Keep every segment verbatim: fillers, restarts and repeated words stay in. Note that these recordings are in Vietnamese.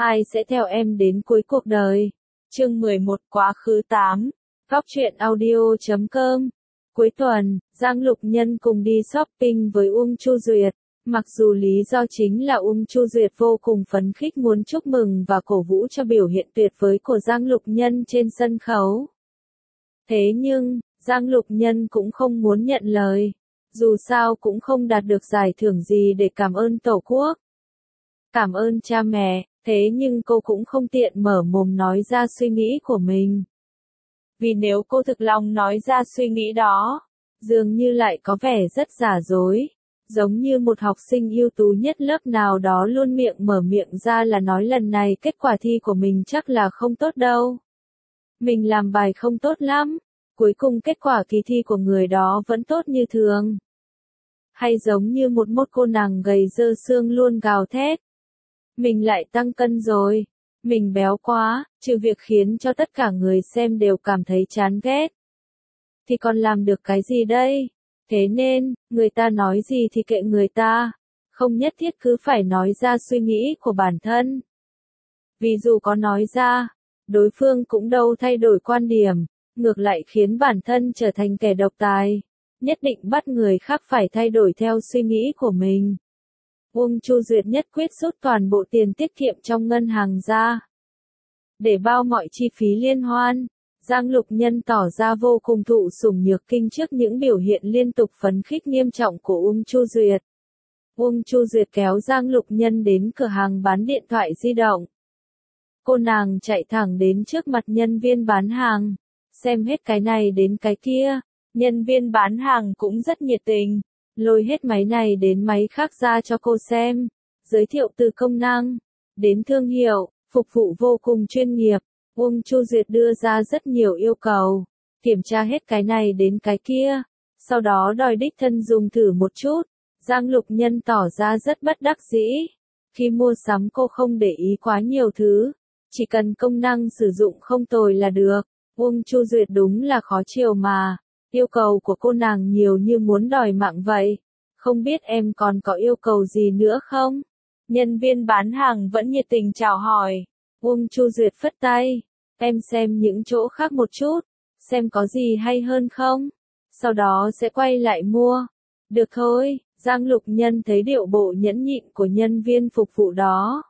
Ai sẽ theo em đến cuối cuộc đời? Chương mười một Quá khứ tám. Góc truyện audio chấm com. Cuối tuần, Giang Lục Nhân cùng đi shopping với Uông Chu Duyệt. Mặc dù lý do chính là Uông Chu Duyệt vô cùng phấn khích muốn chúc mừng và cổ vũ cho biểu hiện tuyệt vời của Giang Lục Nhân trên sân khấu. Thế nhưng, Giang Lục Nhân cũng không muốn nhận lời. Dù sao cũng không đạt được giải thưởng gì để cảm ơn Tổ quốc. Cảm ơn cha mẹ, thế nhưng cô cũng không tiện mở mồm nói ra suy nghĩ của mình. Vì nếu cô thực lòng nói ra suy nghĩ đó, dường như lại có vẻ rất giả dối. Giống như một học sinh ưu tú nhất lớp nào đó luôn miệng mở miệng ra là nói lần này kết quả thi của mình chắc là không tốt đâu. Mình làm bài không tốt lắm, cuối cùng kết quả kỳ thi của người đó vẫn tốt như thường. Hay giống như một mốt cô nàng gầy dơ xương luôn gào thét. Mình lại tăng cân rồi, mình béo quá, trừ việc khiến cho tất cả người xem đều cảm thấy chán ghét. Thì còn làm được cái gì đây? Thế nên, người ta nói gì thì kệ người ta, không nhất thiết cứ phải nói ra suy nghĩ của bản thân. Vì dù có nói ra, đối phương cũng đâu thay đổi quan điểm, ngược lại khiến bản thân trở thành kẻ độc tài, nhất định bắt người khác phải thay đổi theo suy nghĩ của mình. Uông Chu Duyệt nhất quyết rút toàn bộ tiền tiết kiệm trong ngân hàng ra. Để bao mọi chi phí liên hoan, Giang Lục Nhân tỏ ra vô cùng thụ sủng nhược kinh trước những biểu hiện liên tục phấn khích nghiêm trọng của Uông Chu Duyệt. Uông Chu Duyệt kéo Giang Lục Nhân đến cửa hàng bán điện thoại di động. Cô nàng chạy thẳng đến trước mặt nhân viên bán hàng, xem hết cái này đến cái kia. Nhân viên bán hàng cũng rất nhiệt tình, lôi hết máy này đến máy khác ra cho cô xem, giới thiệu từ công năng đến thương hiệu, phục vụ vô cùng chuyên nghiệp. Uông Chu Duyệt đưa ra rất nhiều yêu cầu, kiểm tra hết cái này đến cái kia, sau đó đòi đích thân dùng thử một chút. Giang Lục Nhân tỏ ra rất bất đắc dĩ. Khi mua sắm cô không để ý quá nhiều thứ, chỉ cần công năng sử dụng không tồi là được. Uông Chu Duyệt đúng là khó chiều mà, yêu cầu của cô nàng nhiều như muốn đòi mạng vậy. Không biết em còn có yêu cầu gì nữa không? Nhân viên bán hàng vẫn nhiệt tình chào hỏi. Uông Chu Duyệt phất tay, em xem những chỗ khác một chút, xem có gì hay hơn không, sau đó sẽ quay lại mua. Được thôi, Giang Lục Nhân thấy điệu bộ nhẫn nhịn của nhân viên phục vụ đó,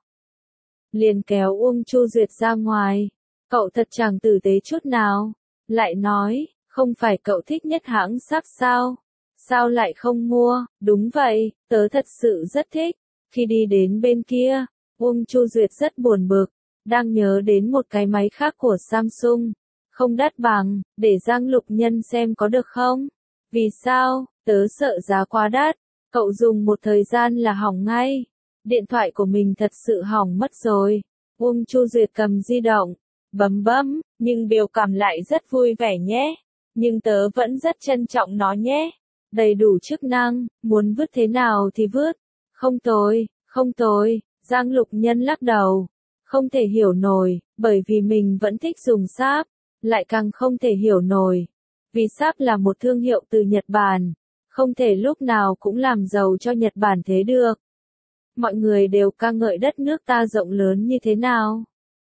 liền kéo Uông Chu Duyệt ra ngoài. Cậu thật chẳng tử tế chút nào, lại nói, không phải cậu thích nhất hãng sáp sao? Sao lại không mua? Đúng vậy, tớ thật sự rất thích. Khi đi đến bên kia, Uông Chu Duyệt rất buồn bực, đang nhớ đến một cái máy khác của Samsung, không đắt bằng, để Giang Lục Nhân xem có được không? Vì sao? Tớ sợ giá quá đắt, cậu dùng một thời gian là hỏng ngay. Điện thoại của mình thật sự hỏng mất rồi. Uông Chu Duyệt cầm di động, bấm bấm, nhưng biểu cảm lại rất vui vẻ nhé. Nhưng tớ vẫn rất trân trọng nó nhé. Đầy đủ chức năng, muốn vứt thế nào thì vứt. Không tồi, không tồi. Giang Lục Nhân lắc đầu. Không thể hiểu nổi, bởi vì mình vẫn thích dùng sáp. Lại càng không thể hiểu nổi, vì sáp là một thương hiệu từ Nhật Bản. Không thể lúc nào cũng làm giàu cho Nhật Bản thế được. Mọi người đều ca ngợi đất nước ta rộng lớn như thế nào.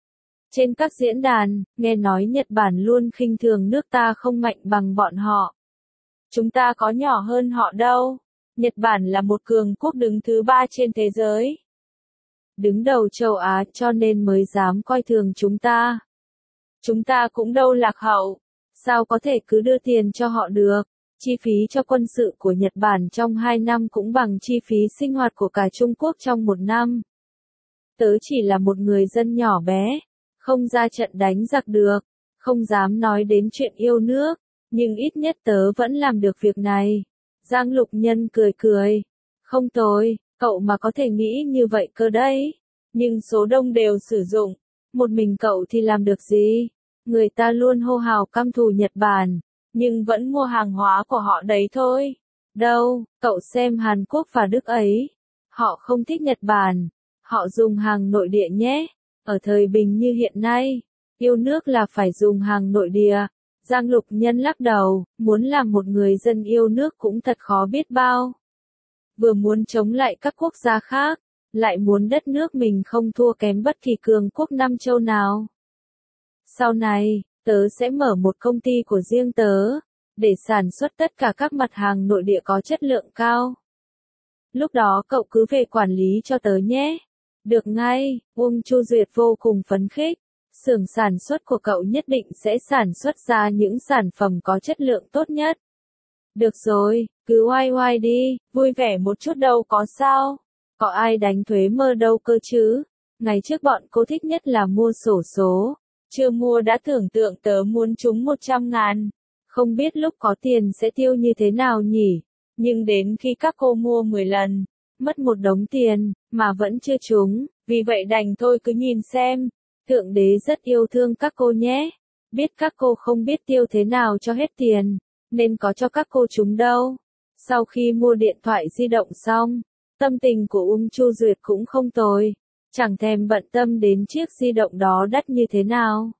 Trên các diễn đàn, nghe nói Nhật Bản luôn khinh thường nước ta không mạnh bằng bọn họ. Chúng ta có nhỏ hơn họ đâu. Nhật Bản là một cường quốc đứng thứ ba trên thế giới, đứng đầu châu Á, cho nên mới dám coi thường chúng ta. Chúng ta cũng đâu lạc hậu, sao có thể cứ đưa tiền cho họ được. Chi phí cho quân sự của Nhật Bản trong hai năm cũng bằng chi phí sinh hoạt của cả Trung Quốc trong một năm. Tớ chỉ là một người dân nhỏ bé, không ra trận đánh giặc được, không dám nói đến chuyện yêu nước, nhưng ít nhất tớ vẫn làm được việc này. Giang Lục Nhân cười cười. Không tồi, cậu mà có thể nghĩ như vậy cơ đấy. Nhưng số đông đều sử dụng, một mình cậu thì làm được gì? Người ta luôn hô hào căm thù Nhật Bản, nhưng vẫn mua hàng hóa của họ đấy thôi. Đâu, cậu xem Hàn Quốc và Đức ấy, họ không thích Nhật Bản, họ dùng hàng nội địa nhé. Ở thời bình như hiện nay, yêu nước là phải dùng hàng nội địa. Giang Lục Nhân lắc đầu, muốn làm một người dân yêu nước cũng thật khó biết bao. Vừa muốn chống lại các quốc gia khác, lại muốn đất nước mình không thua kém bất kỳ cường quốc Nam Châu nào. Sau này, tớ sẽ mở một công ty của riêng tớ, để sản xuất tất cả các mặt hàng nội địa có chất lượng cao. Lúc đó cậu cứ về quản lý cho tớ nhé. Được ngay, Uông Chu Duyệt vô cùng phấn khích. Xưởng sản xuất của cậu nhất định sẽ sản xuất ra những sản phẩm có chất lượng tốt nhất. Được rồi, cứ oai oai đi, vui vẻ một chút đâu có sao. Có ai đánh thuế mơ đâu cơ chứ. Ngày trước bọn cô thích nhất là mua xổ số. Chưa mua đã tưởng tượng tớ muốn trúng một trăm ngàn. Không biết lúc có tiền sẽ tiêu như thế nào nhỉ. Nhưng đến khi các cô mua mười lần, mất một đống tiền, mà vẫn chưa trúng, vì vậy đành thôi cứ nhìn xem. Thượng đế rất yêu thương các cô nhé. Biết các cô không biết tiêu thế nào cho hết tiền, nên có cho các cô trúng đâu. Sau khi mua điện thoại di động xong, tâm tình của Uông Chu Duyệt cũng không tồi. Chẳng thèm bận tâm đến chiếc di động đó đắt như thế nào.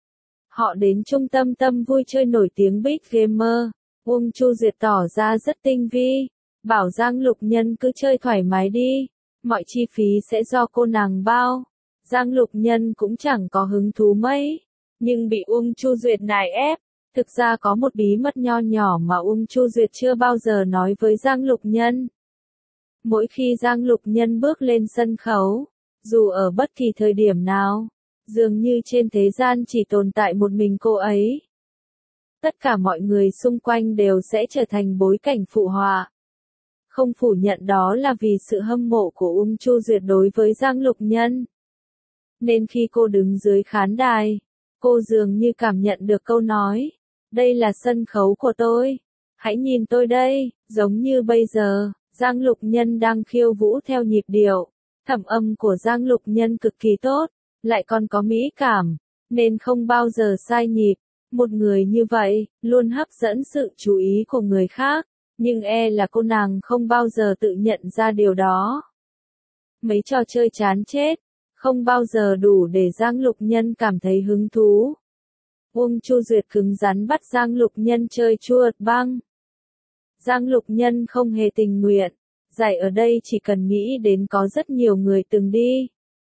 Họ đến trung tâm tâm vui chơi nổi tiếng Big Gamer. Uông Chu Duyệt tỏ ra rất tinh vi, bảo Giang Lục Nhân cứ chơi thoải mái đi, mọi chi phí sẽ do cô nàng bao. Giang Lục Nhân cũng chẳng có hứng thú mấy, nhưng bị Uông Chu Duyệt nài ép. Thực ra có một bí mật nho nhỏ mà Uông Chu Duyệt chưa bao giờ nói với Giang Lục Nhân. Mỗi khi Giang Lục Nhân bước lên sân khấu, dù ở bất kỳ thời điểm nào, dường như trên thế gian chỉ tồn tại một mình cô ấy. Tất cả mọi người xung quanh đều sẽ trở thành bối cảnh phụ họa. Không phủ nhận đó là vì sự hâm mộ của Uông Chu Duyệt đối với Giang Lục Nhân. Nên khi cô đứng dưới khán đài, cô dường như cảm nhận được câu nói, đây là sân khấu của tôi, hãy nhìn tôi đây, giống như bây giờ, Giang Lục Nhân đang khiêu vũ theo nhịp điệu. Thẩm âm của Giang Lục Nhân cực kỳ tốt, lại còn có mỹ cảm, nên không bao giờ sai nhịp. Một người như vậy, luôn hấp dẫn sự chú ý của người khác, nhưng e là cô nàng không bao giờ tự nhận ra điều đó. Mấy trò chơi chán chết, không bao giờ đủ để Giang Lục Nhân cảm thấy hứng thú. Uông Chu Duyệt cứng rắn bắt Giang Lục Nhân chơi chuột băng. Giang Lục Nhân không hề tình nguyện, giải ở đây chỉ cần nghĩ đến có rất nhiều người từng đi.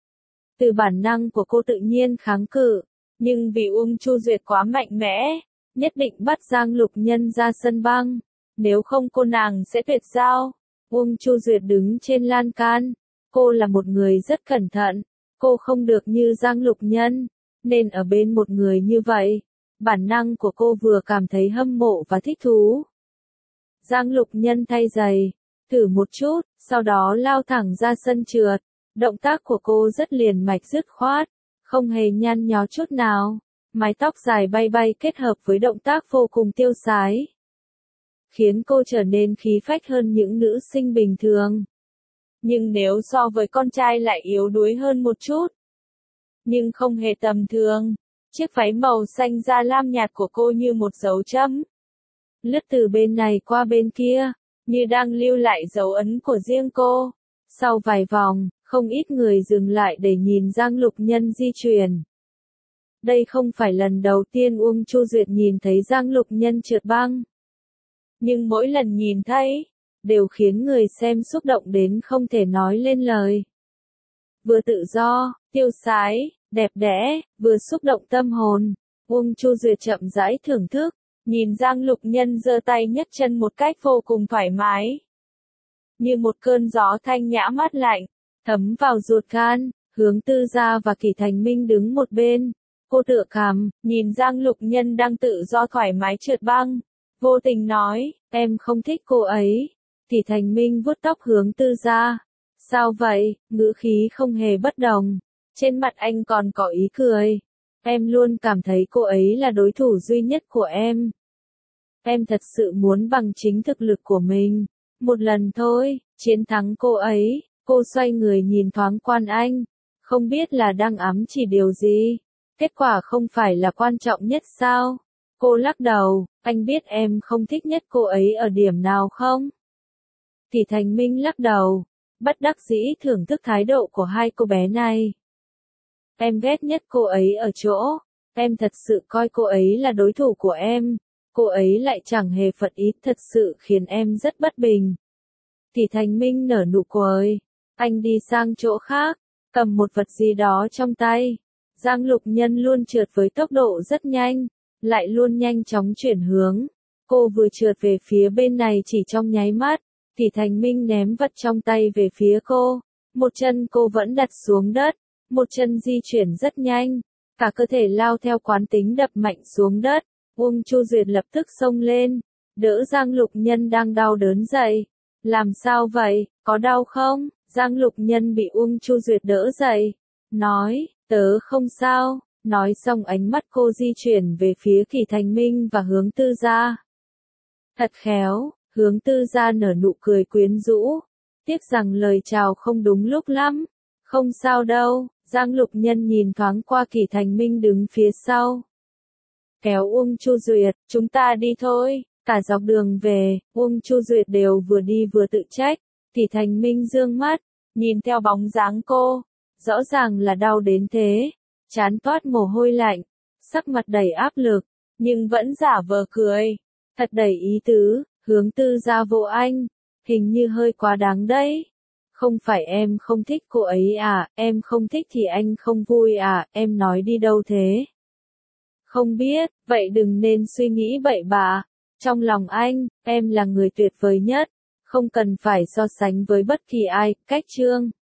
Từ bản năng của cô tự nhiên kháng cự. Nhưng vì Uông Chu Duyệt quá mạnh mẽ, nhất định bắt Giang Lục Nhân ra sân băng, nếu không cô nàng sẽ tuyệt giao. Uông Chu Duyệt đứng trên lan can, cô là một người rất cẩn thận, cô không được như Giang Lục Nhân, nên ở bên một người như vậy, bản năng của cô vừa cảm thấy hâm mộ và thích thú. Giang Lục Nhân thay giày, thử một chút, sau đó lao thẳng ra sân trượt, động tác của cô rất liền mạch dứt khoát. Không hề nhăn nhó chút nào, mái tóc dài bay bay kết hợp với động tác vô cùng tiêu sái, khiến cô trở nên khí phách hơn những nữ sinh bình thường. Nhưng nếu so với con trai lại yếu đuối hơn một chút. Nhưng không hề tầm thường, chiếc váy màu xanh da lam nhạt của cô như một dấu chấm. Lướt từ bên này qua bên kia, như đang lưu lại dấu ấn của riêng cô. Sau vài vòng, không ít người dừng lại để nhìn Giang Lục Nhân di chuyển. Đây không phải lần đầu tiên Uông Chu Duyệt nhìn thấy Giang Lục Nhân trượt băng. Nhưng mỗi lần nhìn thấy, đều khiến người xem xúc động đến không thể nói lên lời. Vừa tự do, tiêu sái, đẹp đẽ, vừa xúc động tâm hồn, Uông Chu Duyệt chậm rãi thưởng thức, nhìn Giang Lục Nhân giơ tay nhấc chân một cách vô cùng thoải mái. Như một cơn gió thanh nhã mát lạnh, thấm vào ruột gan. Hướng Tư Gia và Kỷ Thành Minh đứng một bên, cô tựa cằm, nhìn Giang Lục Nhân đang tự do thoải mái trượt băng, vô tình nói, em không thích cô ấy. Kỷ Thành Minh vuốt tóc Hướng Tư Gia. Sao vậy? Ngữ khí không hề bất đồng, trên mặt anh còn có ý cười. Em luôn cảm thấy cô ấy là đối thủ duy nhất của em. Em thật sự muốn bằng chính thực lực của mình, một lần thôi, chiến thắng cô ấy. Cô xoay người nhìn thoáng Quan Anh, không biết là đang ám chỉ điều gì. Kết quả không phải là quan trọng nhất sao? Cô lắc đầu, anh biết em không thích nhất cô ấy ở điểm nào không? Kỷ Thành Minh lắc đầu, bất đắc dĩ thưởng thức thái độ của hai cô bé này. Em ghét nhất cô ấy ở chỗ, em thật sự coi cô ấy là đối thủ của em, cô ấy lại chẳng hề phật ý, thật sự khiến em rất bất bình. Kỷ Thành Minh nở nụ cười, Anh đi sang chỗ khác, cầm một vật gì đó trong tay. Giang Lục Nhân luôn trượt với tốc độ rất nhanh, lại luôn nhanh chóng chuyển hướng. Cô vừa trượt về phía bên này chỉ trong nháy mắt, Kỷ Thành Minh ném vật trong tay về phía cô. Một chân cô vẫn đặt xuống đất, một chân di chuyển rất nhanh, cả cơ thể lao theo quán tính đập mạnh xuống đất. Uông Chu Duyệt lập tức xông lên, đỡ Giang Lục Nhân đang đau đớn dậy. Làm sao vậy, có đau không? Giang Lục Nhân bị Uông Chu Duyệt đỡ dậy, nói, tớ không sao. Nói xong ánh mắt cô di chuyển về phía Kỷ Thành Minh và Hướng Tư Gia. Thật khéo, Hướng Tư Gia nở nụ cười quyến rũ. Tiếc rằng lời chào không đúng lúc lắm. Không sao đâu, Giang Lục Nhân nhìn thoáng qua Kỷ Thành Minh đứng phía sau. Kéo Uông Chu Duyệt, chúng ta đi thôi. Cả dọc đường về, Uông Chu Duyệt đều vừa đi vừa tự trách. Kỷ Thành Minh dương mắt, nhìn theo bóng dáng cô. Rõ ràng là đau đến thế. Chán toát mồ hôi lạnh, sắc mặt đầy áp lực, nhưng vẫn giả vờ cười. Thật đầy ý tứ, Hướng Tư Gia vỗ anh, hình như hơi quá đáng đấy. Không phải em không thích cô ấy à, em không thích thì anh không vui à, em nói đi đâu thế? Không biết, vậy đừng nên suy nghĩ bậy bạ. Trong lòng anh, em là người tuyệt vời nhất, không cần phải so sánh với bất kỳ ai. Cách chương